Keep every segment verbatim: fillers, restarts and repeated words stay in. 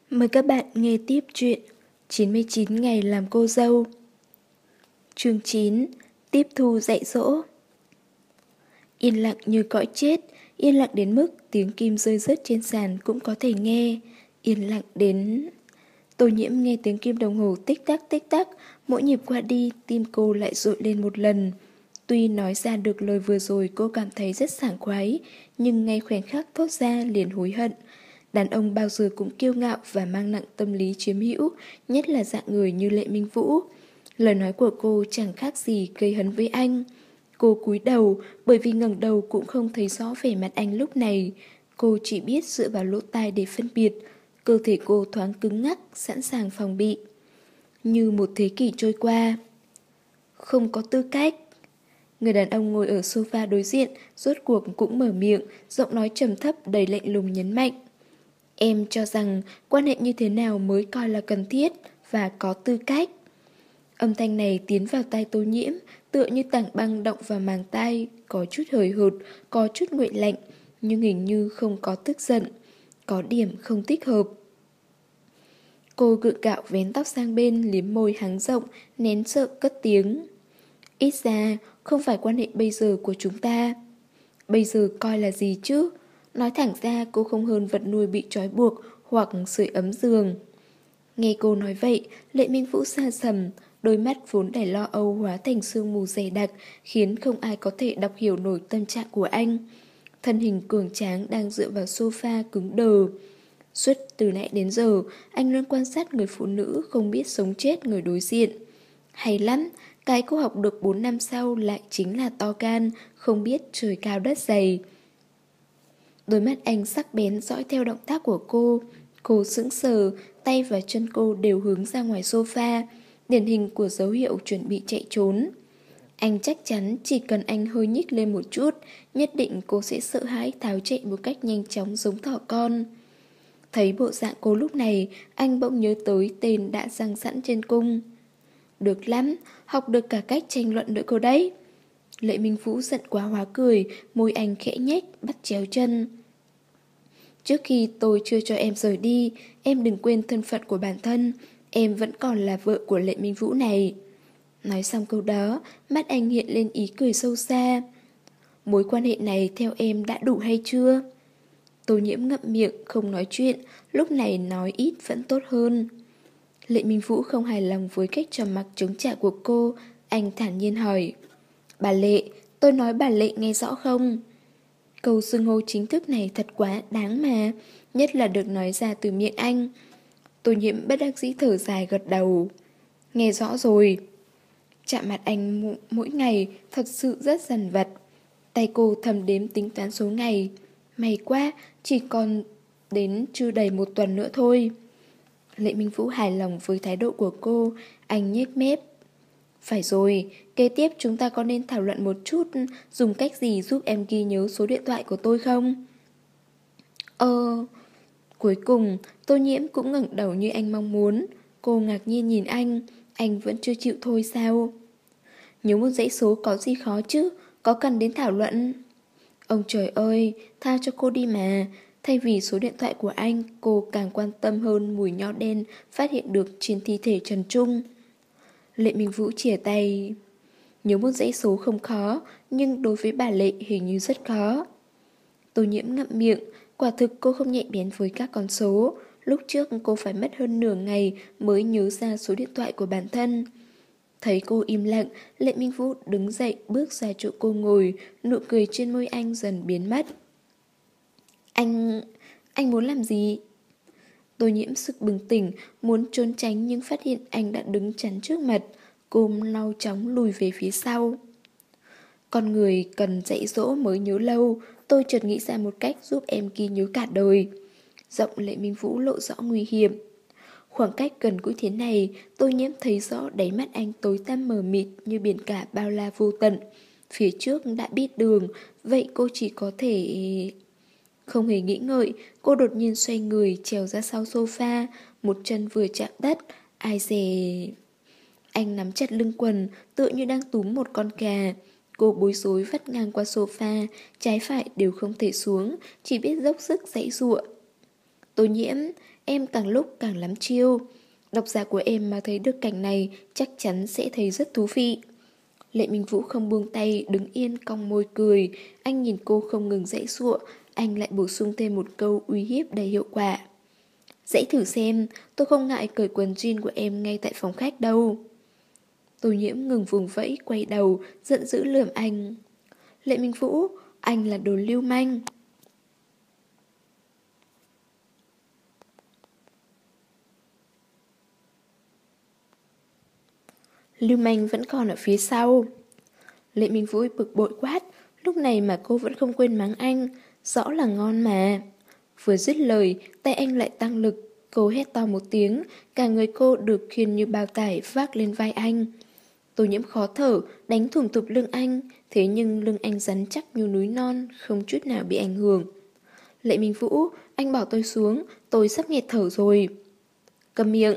Mời các bạn nghe tiếp chuyện chín mươi chín ngày làm cô dâu. Chương chín. Tiếp thu dạy dỗ. Yên lặng như cõi chết, yên lặng đến mức tiếng kim rơi rớt trên sàn cũng có thể nghe. Yên lặng đến... Tô Nhiễm nghe tiếng kim đồng hồ tích tắc tích tắc, mỗi nhịp qua đi tim cô lại dội lên một lần. Tuy nói ra được lời vừa rồi cô cảm thấy rất sảng khoái, nhưng ngay khoảnh khắc thốt ra liền hối hận. Đàn ông bao giờ cũng kiêu ngạo và mang nặng tâm lý chiếm hữu, nhất là dạng người như Lệ Minh Vũ. Lời nói của cô chẳng khác gì gây hấn với anh. Cô cúi đầu, bởi vì ngẩng đầu cũng không thấy rõ vẻ mặt anh lúc này. Cô chỉ biết dựa vào lỗ tai để phân biệt. Cơ thể cô thoáng cứng ngắc, sẵn sàng phòng bị. Như một thế kỷ trôi qua. Không có tư cách. Người đàn ông ngồi ở sofa đối diện, rốt cuộc cũng mở miệng, giọng nói trầm thấp đầy lạnh lùng nhấn mạnh. Em cho rằng quan hệ như thế nào mới coi là cần thiết và có tư cách. Âm thanh này tiến vào tai Tô Nhiễm, tựa như tảng băng động vào màng tai, có chút hời hợt, có chút nguội lạnh, nhưng hình như không có tức giận, có điểm không thích hợp. Cô gượng gạo vén tóc sang bên, liếm môi hắng rộng, nén sợ cất tiếng. Ít ra, không phải quan hệ bây giờ của chúng ta. Bây giờ coi là gì chứ? Nói thẳng ra cô không hơn vật nuôi bị trói buộc hoặc sưởi ấm giường. Nghe cô nói vậy, Lệ Minh Vũ xa sầm, đôi mắt vốn đầy lo âu hóa thành sương mù dày đặc, khiến không ai có thể đọc hiểu nổi tâm trạng của anh. Thân hình cường tráng đang dựa vào sofa cứng đờ. Suốt từ nãy đến giờ, anh luôn quan sát người phụ nữ không biết sống chết người đối diện. Hay lắm, cái cô học được bốn năm sau lại chính là to gan, không biết trời cao đất dày. Đôi mắt anh sắc bén dõi theo động tác của cô. Cô sững sờ, tay và chân cô đều hướng ra ngoài sofa, điển hình của dấu hiệu chuẩn bị chạy trốn. Anh chắc chắn chỉ cần anh hơi nhích lên một chút, nhất định cô sẽ sợ hãi tháo chạy một cách nhanh chóng giống thỏ con. Thấy bộ dạng cô lúc này, anh bỗng nhớ tới tên đã răng sẵn trên cung. Được lắm, học được cả cách tranh luận nữa cô đấy. Lệ Minh Vũ giận quá hóa cười, môi anh khẽ nhếch, bắt chéo chân. Trước khi tôi chưa cho em rời đi, em đừng quên thân phận của bản thân, em vẫn còn là vợ của Lệ Minh Vũ này. Nói xong câu đó, mắt anh hiện lên ý cười sâu xa. Mối quan hệ này theo em đã đủ hay chưa? Tô Nhiễm ngậm miệng, không nói chuyện, lúc này nói ít vẫn tốt hơn. Lệ Minh Vũ không hài lòng với cách trầm mặc chống trả của cô, anh thản nhiên hỏi. Bà Lệ, tôi nói bà Lệ nghe rõ không? Câu xưng hô chính thức này thật quá đáng mà, nhất là được nói ra từ miệng anh. Tô Nhiễm bất đắc dĩ thở dài gật đầu. Nghe rõ rồi. Chạm mặt anh mỗi ngày thật sự rất dằn vặt. Tay cô thầm đếm tính toán số ngày. May quá, chỉ còn đến chưa đầy một tuần nữa thôi. Lệ Minh Vũ hài lòng với thái độ của cô, anh nhếch mép. Phải rồi, kế tiếp chúng ta có nên thảo luận một chút dùng cách gì giúp em ghi nhớ số điện thoại của tôi không? Ờ... Cuối cùng, Tô Nhiễm cũng ngẩng đầu như anh mong muốn. Cô ngạc nhiên nhìn anh, anh vẫn chưa chịu thôi sao? Nhớ một dãy số có gì khó chứ, có cần đến thảo luận? Ông trời ơi, tha cho cô đi mà. Thay vì số điện thoại của anh, cô càng quan tâm hơn mùi nho đen phát hiện được trên thi thể Trần Trung. Lệ Minh Vũ chìa tay. Nhớ một dãy số không khó, nhưng đối với bà Lệ hình như rất khó. Tô Nhiễm ngậm miệng, quả thực cô không nhạy bén với các con số. Lúc trước cô phải mất hơn nửa ngày mới nhớ ra số điện thoại của bản thân. Thấy cô im lặng, Lệ Minh Vũ đứng dậy bước ra chỗ cô ngồi, nụ cười trên môi anh dần biến mất. Anh... anh muốn làm gì? Tô Nhiễm sực bừng tỉnh, muốn trốn tránh nhưng phát hiện anh đã đứng chắn trước mặt. Cô lau chóng lùi về phía sau. Con người cần dạy dỗ mới nhớ lâu, tôi chợt nghĩ ra một cách giúp em ghi nhớ cả đời. Giọng Lệ Minh Vũ lộ rõ nguy hiểm. Khoảng cách gần gũi thế này, Tô Nhiễm thấy rõ đáy mắt anh tối tăm mờ mịt như biển cả bao la vô tận. Phía trước đã biết đường, vậy cô chỉ có thể... Không hề nghĩ ngợi, cô đột nhiên xoay người trèo ra sau sofa, một chân vừa chạm đất, ai dè... Anh nắm chặt lưng quần, tựa như đang túm một con gà. Cô bối rối vắt ngang qua sofa, trái phải đều không thể xuống, chỉ biết dốc sức giãy giụa. Tô Nhiễm, em càng lúc càng lắm chiêu. Độc giả của em mà thấy được cảnh này chắc chắn sẽ thấy rất thú vị. Lệ Minh Vũ không buông tay, đứng yên cong môi cười. Anh nhìn cô không ngừng giãy giụa, anh lại bổ sung thêm một câu uy hiếp đầy hiệu quả. Dãy thử xem, tôi không ngại cởi quần jean của em ngay tại phòng khách đâu. Tô Nhiễm ngừng vùng vẫy, quay đầu, giận dữ lườm anh. Lệ Minh Vũ, anh là đồ lưu manh. Lưu manh vẫn còn ở phía sau. Lệ Minh Vũ bực bội quát, lúc này mà cô vẫn không quên mắng anh, rõ là ngon mà. Vừa dứt lời, tay anh lại tăng lực, cô hét to một tiếng, cả người cô được khiêng như bao tải vác lên vai anh. Tô Nhiễm khó thở, đánh thủng thụp lưng anh, thế nhưng lưng anh rắn chắc như núi non, không chút nào bị ảnh hưởng. Lệ Minh Vũ, anh bỏ tôi xuống, tôi sắp nghẹt thở rồi. Câm miệng.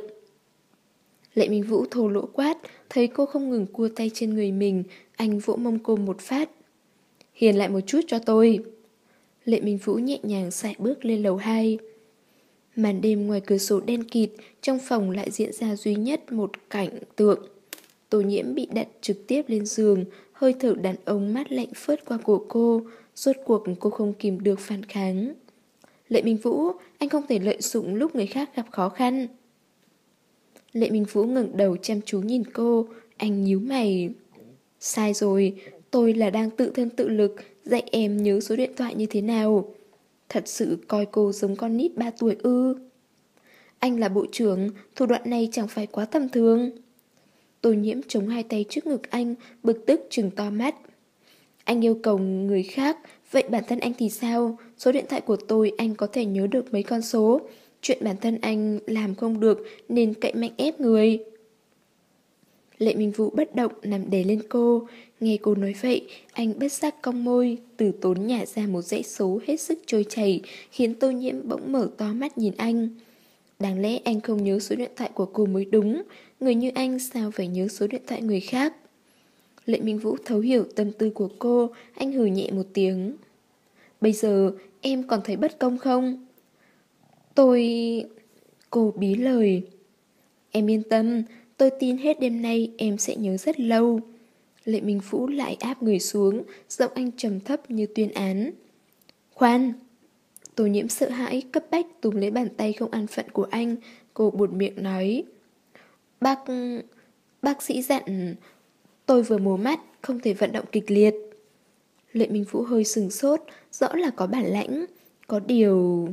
Lệ Minh Vũ thô lỗ quát, thấy cô không ngừng cua tay trên người mình, anh vỗ mông cô một phát. Hiền lại một chút cho tôi. Lệ Minh Vũ nhẹ nhàng sải bước lên lầu hai. Màn đêm ngoài cửa sổ đen kịt, trong phòng lại diễn ra duy nhất một cảnh tượng. Tô Nhiễm bị đặt trực tiếp lên giường, hơi thở đàn ông mát lạnh phớt qua cổ cô, rốt cuộc cô không kìm được phản kháng. Lệ Minh Vũ, anh không thể lợi dụng lúc người khác gặp khó khăn. Lệ Minh Vũ ngẩng đầu chăm chú nhìn cô, anh nhíu mày. Sai rồi, tôi là đang tự thân tự lực dạy em nhớ số điện thoại như thế nào. Thật sự coi cô giống con nít ba tuổi ư. Anh là bộ trưởng, thủ đoạn này chẳng phải quá tầm thường. Tô Nhiễm chống hai tay trước ngực anh, bực tức trừng to mắt. Anh yêu cầu người khác, vậy bản thân anh thì sao? Số điện thoại của tôi anh có thể nhớ được mấy con số. Chuyện bản thân anh làm không được nên cậy mạnh ép người. Lệ Minh Vũ bất động nằm đè lên cô. Nghe cô nói vậy, anh bất giác cong môi, từ tốn nhả ra một dãy số hết sức trôi chảy, khiến Tô Nhiễm bỗng mở to mắt nhìn anh. Đáng lẽ anh không nhớ số điện thoại của cô mới đúng. Người như anh sao phải nhớ số điện thoại người khác? Lệ Minh Vũ thấu hiểu tâm tư của cô, anh hừ nhẹ một tiếng. Bây giờ em còn thấy bất công không? Tôi... Cô bí lời. Em yên tâm, tôi tin hết đêm nay em sẽ nhớ rất lâu. Lệ Minh Vũ lại áp người xuống, giọng anh trầm thấp như tuyên án. Khoan! Tô Nhiễm sợ hãi, cấp bách túm lấy bàn tay không an phận của anh, cô buột miệng nói. Bác... bác sĩ dặn... Tôi vừa mù mắt, không thể vận động kịch liệt. Lệ Minh Vũ hơi sừng sốt, rõ là có bản lãnh. Có điều...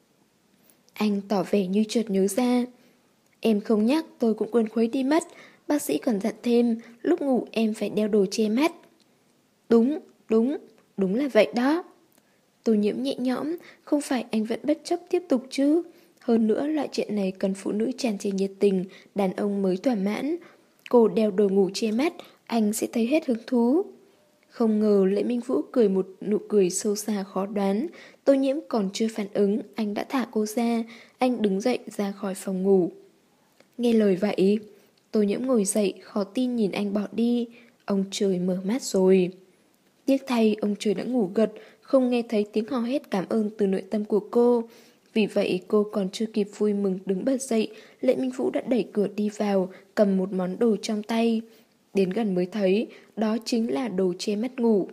Anh tỏ vẻ như chợt nhớ ra. Em không nhắc tôi cũng quên khuấy đi mất. Bác sĩ còn dặn thêm, lúc ngủ em phải đeo đồ che mắt. Đúng, đúng, đúng là vậy đó. Tô Nhiễm nhẹ nhõm, không phải anh vẫn bất chấp tiếp tục chứ. Hơn nữa loại chuyện này cần phụ nữ tràn trề nhiệt tình, đàn ông mới thỏa mãn. Cô đeo đồ ngủ che mắt, anh sẽ thấy hết hứng thú. Không ngờ Lệ Minh Vũ cười một nụ cười sâu xa khó đoán. Tô Nhiễm còn chưa phản ứng, anh đã thả cô ra. Anh đứng dậy ra khỏi phòng ngủ. Nghe lời vậy, Tô Nhiễm ngồi dậy, khó tin nhìn anh bỏ đi. Ông trời mở mắt rồi. Tiếc thay, ông trời đã ngủ gật, không nghe thấy tiếng hò hét cảm ơn từ nội tâm của cô. Vì vậy cô còn chưa kịp vui mừng đứng bật dậy, Lệ Minh Vũ đã đẩy cửa đi vào, cầm một món đồ trong tay. Đến gần mới thấy, đó chính là đồ che mắt ngủ.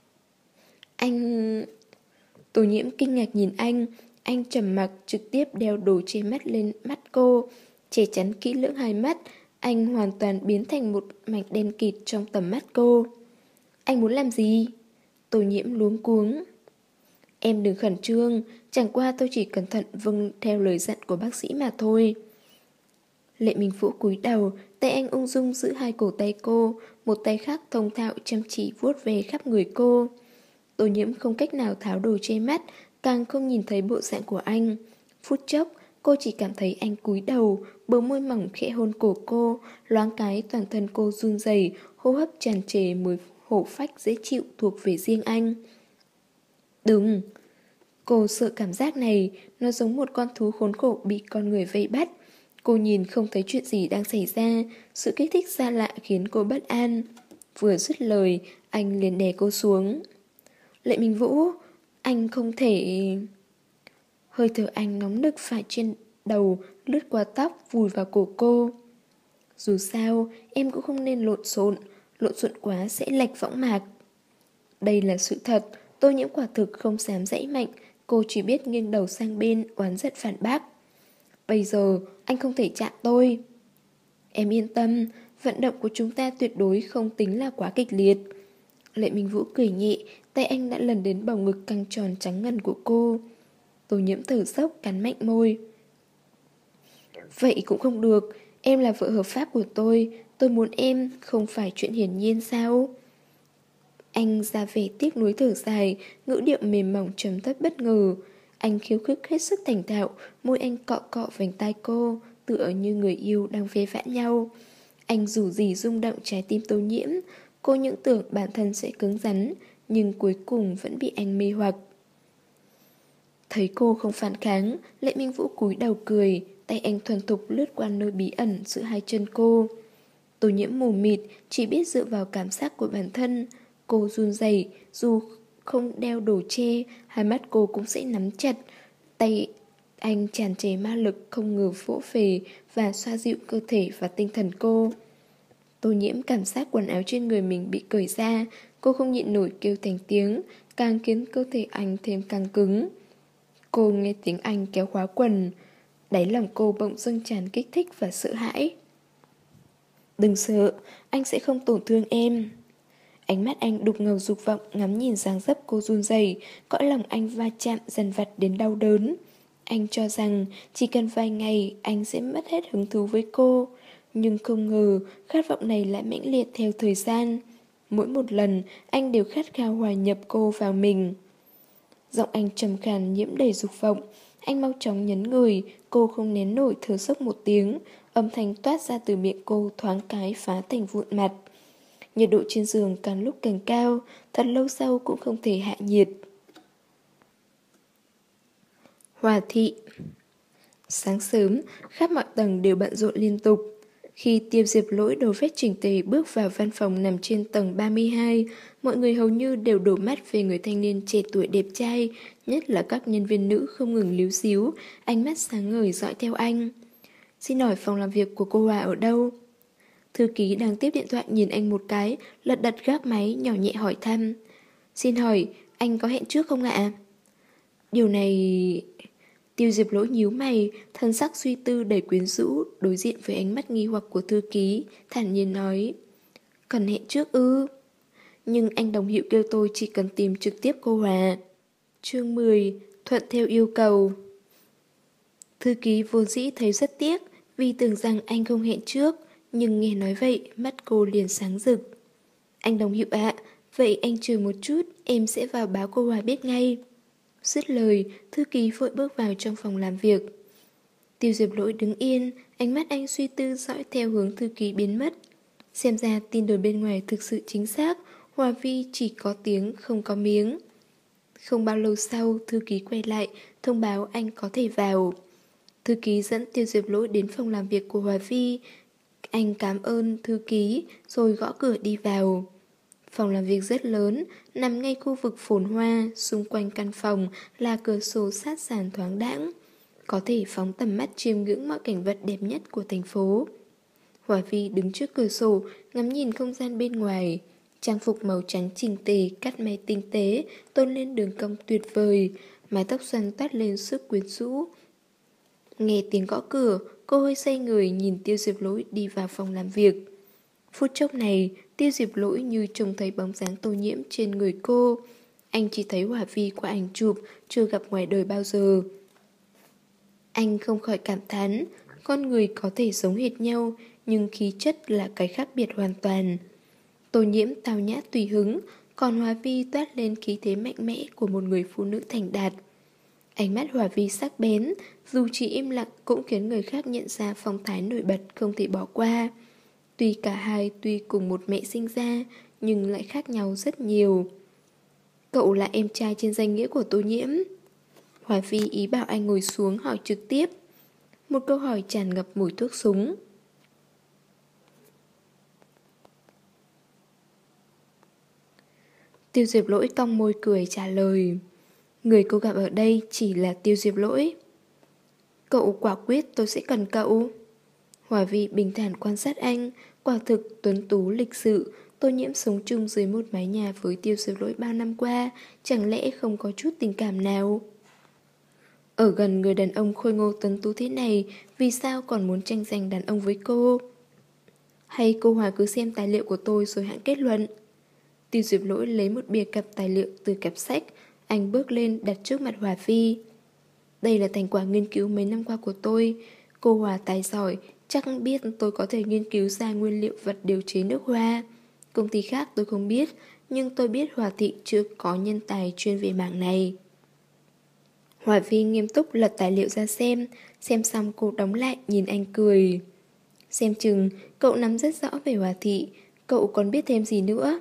Anh... Tô Nhiễm kinh ngạc nhìn anh, anh trầm mặc trực tiếp đeo đồ che mắt lên mắt cô. Che chắn kỹ lưỡng hai mắt, anh hoàn toàn biến thành một mảnh đen kịt trong tầm mắt cô. Anh muốn làm gì? Tô Nhiễm luống cuống. Em đừng khẩn trương, chẳng qua tôi chỉ cẩn thận vâng theo lời dặn của bác sĩ mà thôi. Lệ Minh Vũ cúi đầu, tay anh ung dung giữ hai cổ tay cô, một tay khác thông thạo chăm chỉ vuốt về khắp người cô. Tô Nhiễm không cách nào tháo đồ che mắt, càng không nhìn thấy bộ dạng của anh. Phút chốc, cô chỉ cảm thấy anh cúi đầu, bờ môi mỏng khẽ hôn cổ cô, loáng cái toàn thân cô run rẩy, hô hấp tràn trề mùi hổ phách dễ chịu thuộc về riêng anh. Đừng! Cô sợ cảm giác này, nó giống một con thú khốn khổ bị con người vây bắt. Cô nhìn không thấy chuyện gì đang xảy ra, sự kích thích xa lạ khiến cô bất an. Vừa dứt lời, anh liền đè cô xuống. Lệ Minh Vũ, anh không thể... Hơi thở anh nóng nực phải trên đầu, lướt qua tóc, vùi vào cổ cô. Dù sao, em cũng không nên lộn xộn, lộn xộn quá sẽ lệch võng mạc. Đây là sự thật, Tô Nhiễm quả thực không dám dãy mạnh, cô chỉ biết nghiêng đầu sang bên, oán giận phản bác. Bây giờ, anh không thể chạm tôi. Em yên tâm, vận động của chúng ta tuyệt đối không tính là quá kịch liệt. Lệ Minh Vũ cười nhẹ, tay anh đã lần đến bầu ngực căng tròn trắng ngần của cô. Tô Nhiễm thở dốc cắn mạnh môi. Vậy cũng không được, em là vợ hợp pháp của tôi, tôi muốn em, không phải chuyện hiển nhiên sao? Anh ra vẻ tiếc nuối thở dài, ngữ điệu mềm mỏng trầm thấp bất ngờ. Anh khiêu khích hết sức thành thạo, môi anh cọ cọ vành tai cô, tựa như người yêu đang vế vãn nhau. Anh dù gì rung động trái tim Tô Nhiễm, cô những tưởng bản thân sẽ cứng rắn, nhưng cuối cùng vẫn bị anh mê hoặc. Thấy cô không phản kháng, Lệ Minh Vũ cúi đầu cười, tay anh thuần thục lướt qua nơi bí ẩn giữa hai chân cô. Tô Nhiễm mù mịt, chỉ biết dựa vào cảm giác của bản thân. Cô run rẩy, dù không đeo đồ che, hai mắt cô cũng sẽ nắm chặt. Tay anh tràn trề ma lực không ngờ vỗ về và xoa dịu cơ thể và tinh thần cô. Tô Nhiễm cảm giác quần áo trên người mình bị cởi ra, cô không nhịn nổi kêu thành tiếng, càng khiến cơ thể anh thêm căng cứng. Cô nghe tiếng anh kéo khóa quần, đáy lòng cô bỗng dâng tràn kích thích và sợ hãi. Đừng sợ, anh sẽ không tổn thương em. Ánh mắt anh đục ngầu dục vọng ngắm nhìn dáng dấp cô run rẩy, cõi lòng anh va chạm dần vặt đến đau đớn. Anh cho rằng chỉ cần vài ngày anh sẽ mất hết hứng thú với cô. Nhưng không ngờ khát vọng này lại mãnh liệt theo thời gian. Mỗi một lần anh đều khát khao hòa nhập cô vào mình. Giọng anh trầm khàn nhiễm đầy dục vọng. Anh mau chóng nhấn người, cô không nén nổi thở dốc một tiếng. Âm thanh toát ra từ miệng cô thoáng cái phá thành vụn mặt. Nhiệt độ trên giường càng lúc càng cao, thật lâu sau cũng không thể hạ nhiệt. Hòa thị. Sáng sớm, khắp mọi tầng đều bận rộn liên tục. Khi Tiêu Diệp Lỗi đồ vét chỉnh tề bước vào văn phòng nằm trên tầng ba mươi hai, mọi người hầu như đều đổ mắt về người thanh niên trẻ tuổi đẹp trai, nhất là các nhân viên nữ không ngừng líu xíu, ánh mắt sáng ngời dõi theo anh. Xin hỏi phòng làm việc của cô Hòa ở đâu? Thư ký đang tiếp điện thoại nhìn anh một cái, lật đật gác máy nhỏ nhẹ hỏi thăm. Xin hỏi, anh có hẹn trước không ạ? Điều này... Tiêu Diệp Lỗi nhíu mày, thân sắc suy tư đầy quyến rũ, đối diện với ánh mắt nghi hoặc của thư ký, thản nhiên nói. Cần hẹn trước ư? Nhưng anh đồng hiệu kêu tôi chỉ cần tìm trực tiếp cô Hòa. Chương mười, thuận theo yêu cầu. Thư ký vốn dĩ thấy rất tiếc, vì tưởng rằng anh không hẹn trước, nhưng nghe nói vậy, mắt cô liền sáng rực. Anh đồng hiệu ạ, vậy anh chờ một chút, em sẽ vào báo cô Hòa biết ngay. Dứt lời, thư ký vội bước vào trong phòng làm việc. Tiêu Diệp Lỗi đứng yên, ánh mắt anh suy tư dõi theo hướng thư ký biến mất. Xem ra tin đồn bên ngoài thực sự chính xác, Hòa Vi chỉ có tiếng không có miếng. Không bao lâu sau, thư ký quay lại, thông báo anh có thể vào. Thư ký dẫn Tiêu Diệp Lỗi đến phòng làm việc của Hòa Vi. Anh cảm ơn thư ký, rồi gõ cửa đi vào. Phòng làm việc rất lớn, nằm ngay khu vực phồn hoa, xung quanh căn phòng là cửa sổ sát sàn thoáng đãng, có thể phóng tầm mắt chiêm ngưỡng mọi cảnh vật đẹp nhất của thành phố. Hòa Vi đứng trước cửa sổ, ngắm nhìn không gian bên ngoài. Trang phục màu trắng chỉnh tề, cắt may tinh tế, tôn lên đường cong tuyệt vời, mái tóc xoăn toát lên sức quyến rũ. Nghe tiếng gõ cửa, cô hơi xoay người nhìn Tiêu Diệp Lỗi đi vào phòng làm việc. Phút chốc này, Tiêu Diệp Lỗi như trông thấy bóng dáng Tô Nhiễm trên người cô. Anh chỉ thấy Hòa Vi qua ảnh chụp, chưa gặp ngoài đời bao giờ. Anh không khỏi cảm thán, con người có thể giống hệt nhau, nhưng khí chất là cái khác biệt hoàn toàn. Tô Nhiễm tào nhã tùy hứng, còn Hòa Vi toát lên khí thế mạnh mẽ của một người phụ nữ thành đạt. Ánh mắt Hòa Vi sắc bén, dù chỉ im lặng cũng khiến người khác nhận ra phong thái nổi bật không thể bỏ qua. Tuy cả hai tuy cùng một mẹ sinh ra, nhưng lại khác nhau rất nhiều. Cậu là em trai trên danh nghĩa của Tô Nhiễm. Hòa Vi ý bảo anh ngồi xuống hỏi trực tiếp. Một câu hỏi tràn ngập mùi thuốc súng. Tiêu Diệp Lỗi cong môi cười trả lời. Người cô gặp ở đây chỉ là Tiêu Diệp Lỗi. Cậu quả quyết tôi sẽ cần cậu. Hòa Vi bình thản quan sát anh, quả thực tuấn tú lịch sự. Tô Nhiễm sống chung dưới một mái nhà với Tiêu Diệp Lỗi bao năm qua, chẳng lẽ không có chút tình cảm nào? Ở gần người đàn ông khôi ngô tuấn tú thế này, vì sao còn muốn tranh giành đàn ông với cô? Hay cô Hòa cứ xem tài liệu của tôi rồi hãng kết luận? Tiêu Diệp Lỗi lấy một bìa cặp tài liệu từ cặp sách, anh bước lên đặt trước mặt Hòa Vi. Đây là thành quả nghiên cứu mấy năm qua của tôi. Cô Hòa tài giỏi, chắc biết tôi có thể nghiên cứu ra nguyên liệu vật điều chế nước hoa. Công ty khác tôi không biết, nhưng tôi biết Hòa Thị chưa có nhân tài chuyên về mảng này. Hòa Vi nghiêm túc lật tài liệu ra xem, xem xong cô đóng lại nhìn anh cười. Xem chừng, cậu nắm rất rõ về Hòa Thị, cậu còn biết thêm gì nữa?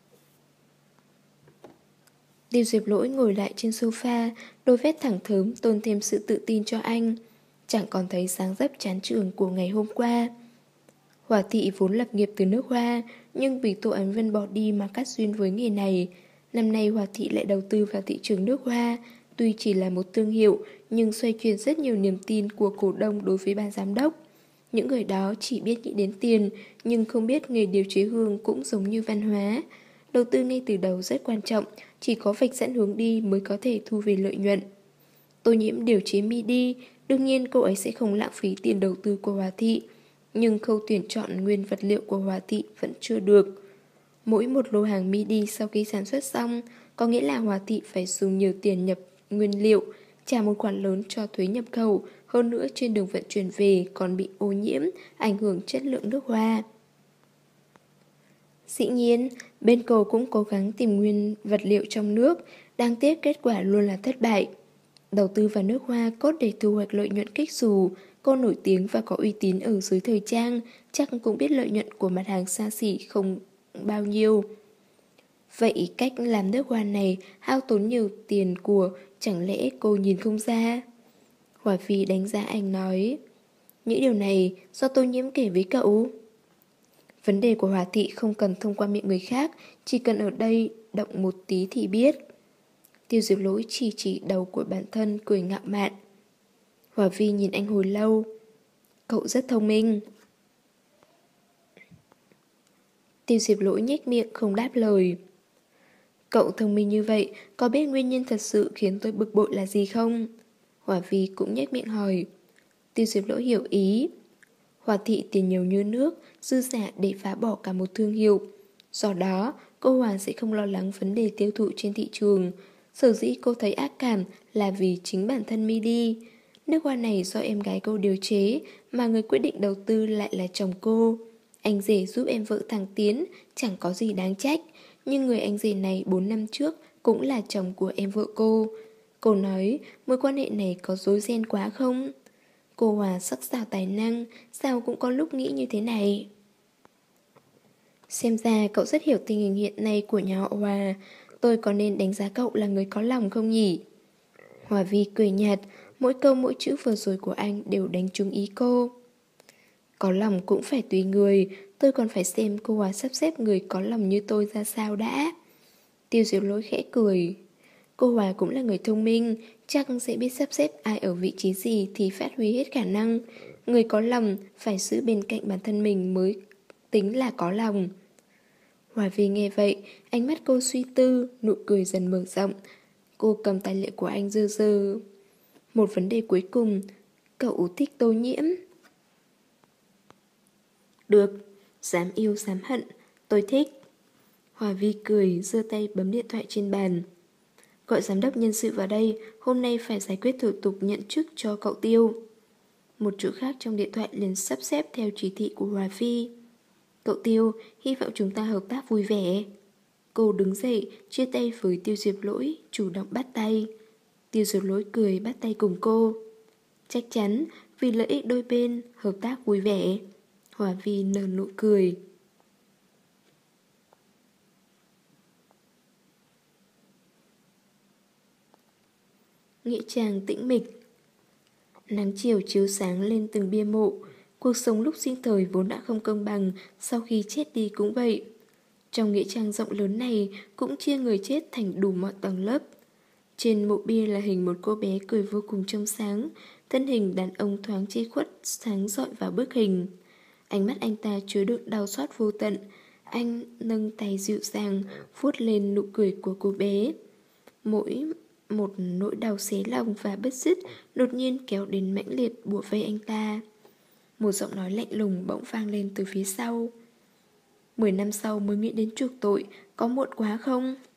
Tiêu Diệp Lỗi ngồi lại trên sofa, đôi vết thẳng thớm tôn thêm sự tự tin cho anh. Chẳng còn thấy dáng dấp chán chường của ngày hôm qua. Hòa Thị vốn lập nghiệp từ nước hoa, nhưng vì Tô Ánh Vân bỏ đi mà cắt duyên với nghề này. Năm nay Hòa Thị lại đầu tư vào thị trường nước hoa. Tuy chỉ là một thương hiệu, nhưng xoay chuyển rất nhiều niềm tin của cổ đông đối với ban giám đốc. Những người đó chỉ biết nghĩ đến tiền, nhưng không biết nghề điều chế hương cũng giống như văn hóa. Đầu tư ngay từ đầu rất quan trọng, chỉ có vạch dẫn hướng đi mới có thể thu về lợi nhuận. Tô Nhiễm điều chế midi, đương nhiên cô ấy sẽ không lãng phí tiền đầu tư của Hòa Thị. Nhưng khâu tuyển chọn nguyên vật liệu của Hòa Thị vẫn chưa được. Mỗi một lô hàng midi sau khi sản xuất xong, có nghĩa là Hòa Thị phải dùng nhiều tiền nhập nguyên liệu, trả một khoản lớn cho thuế nhập khẩu, hơn nữa trên đường vận chuyển về còn bị ô nhiễm, ảnh hưởng chất lượng nước hoa. Dĩ nhiên, bên cô cũng cố gắng tìm nguyên vật liệu trong nước, đáng tiếc kết quả luôn là thất bại. Đầu tư vào nước hoa cốt để thu hoạch lợi nhuận kích xù, cô nổi tiếng và có uy tín ở giới thời trang, chắc cũng biết lợi nhuận của mặt hàng xa xỉ không bao nhiêu. Vậy cách làm nước hoa này hao tốn nhiều tiền của, chẳng lẽ cô nhìn không ra? Hòa Vi đánh giá anh nói, những điều này do Tô Nhiễm kể với cậu. Vấn đề của Hòa Thị không cần thông qua miệng người khác, chỉ cần ở đây động một tí thì biết. Tiêu Diệp Lỗi chỉ chỉ đầu của bản thân cười ngạo mạn. Hòa Vi nhìn anh hồi lâu. Cậu rất thông minh. Tiêu Diệp Lỗi nhếch miệng không đáp lời. Cậu thông minh như vậy, có biết nguyên nhân thật sự khiến tôi bực bội là gì không? Hòa Vi cũng nhếch miệng hỏi. Tiêu Diệp Lỗi hiểu ý. Hòa Thị tiền nhiều như nước, dư giả để phá bỏ cả một thương hiệu. Do đó, cô Hòa sẽ không lo lắng vấn đề tiêu thụ trên thị trường. Sở dĩ cô thấy ác cảm là vì chính bản thân midi. Nước hoa này do em gái cô điều chế, mà người quyết định đầu tư lại là chồng cô. Anh rể giúp em vợ thăng tiến, chẳng có gì đáng trách. Nhưng người anh rể này bốn năm trước cũng là chồng của em vợ cô. Cô nói, mối quan hệ này có rối ren quá không? Cô Hòa sắc sảo tài năng, sao cũng có lúc nghĩ như thế này. Xem ra cậu rất hiểu tình hình hiện nay của nhà họ Hòa. Tôi có nên đánh giá cậu là người có lòng không nhỉ? Hòa Vi cười nhạt, mỗi câu mỗi chữ vừa rồi của anh đều đánh trúng ý cô. Có lòng cũng phải tùy người, tôi còn phải xem cô Hòa sắp xếp người có lòng như tôi ra sao đã. Tiêu Diệp Lỗi khẽ cười. Cô Hòa cũng là người thông minh, chắc sẽ biết sắp xếp ai ở vị trí gì thì phát huy hết khả năng. Người có lòng phải giữ bên cạnh bản thân mình mới tính là có lòng. Hòa Vi nghe vậy, ánh mắt cô suy tư, nụ cười dần mở rộng. Cô cầm tài liệu của anh dơ dơ. Một vấn đề cuối cùng, cậu thích Tô Nhiễm? Được, dám yêu dám hận, tôi thích. Hòa Vi cười, giơ tay bấm điện thoại trên bàn. Gọi giám đốc nhân sự vào đây, hôm nay phải giải quyết thủ tục nhận chức cho cậu Tiêu. Một chỗ khác trong điện thoại liền sắp xếp theo chỉ thị của Hòa Vi. Cậu Tiêu, hy vọng chúng ta hợp tác vui vẻ. Cô đứng dậy, chia tay với Tiêu Diệp Lỗi, chủ động bắt tay. Tiêu Diệp Lỗi cười bắt tay cùng cô. Chắc chắn, vì lợi ích đôi bên, hợp tác vui vẻ. Hòa Vi nở nụ cười. Nghĩa trang tĩnh mịch. Nắng chiều chiếu sáng lên từng bia mộ. Cuộc sống lúc sinh thời vốn đã không công bằng, sau khi chết đi cũng vậy. Trong nghĩa trang rộng lớn này cũng chia người chết thành đủ mọi tầng lớp. Trên mộ bia là hình một cô bé cười vô cùng trong sáng, thân hình đàn ông thoáng che khuất sáng rọi vào bức hình. Ánh mắt anh ta chứa đựng đau xót vô tận. Anh nâng tay dịu dàng vuốt lên nụ cười của cô bé. Mỗi một nỗi đau xé lòng và bứt rứt đột nhiên kéo đến mãnh liệt bủa vây anh ta. Một giọng nói lạnh lùng bỗng vang lên từ phía sau. Mười năm sau mới nghĩ đến chuộc tội, có muộn quá không?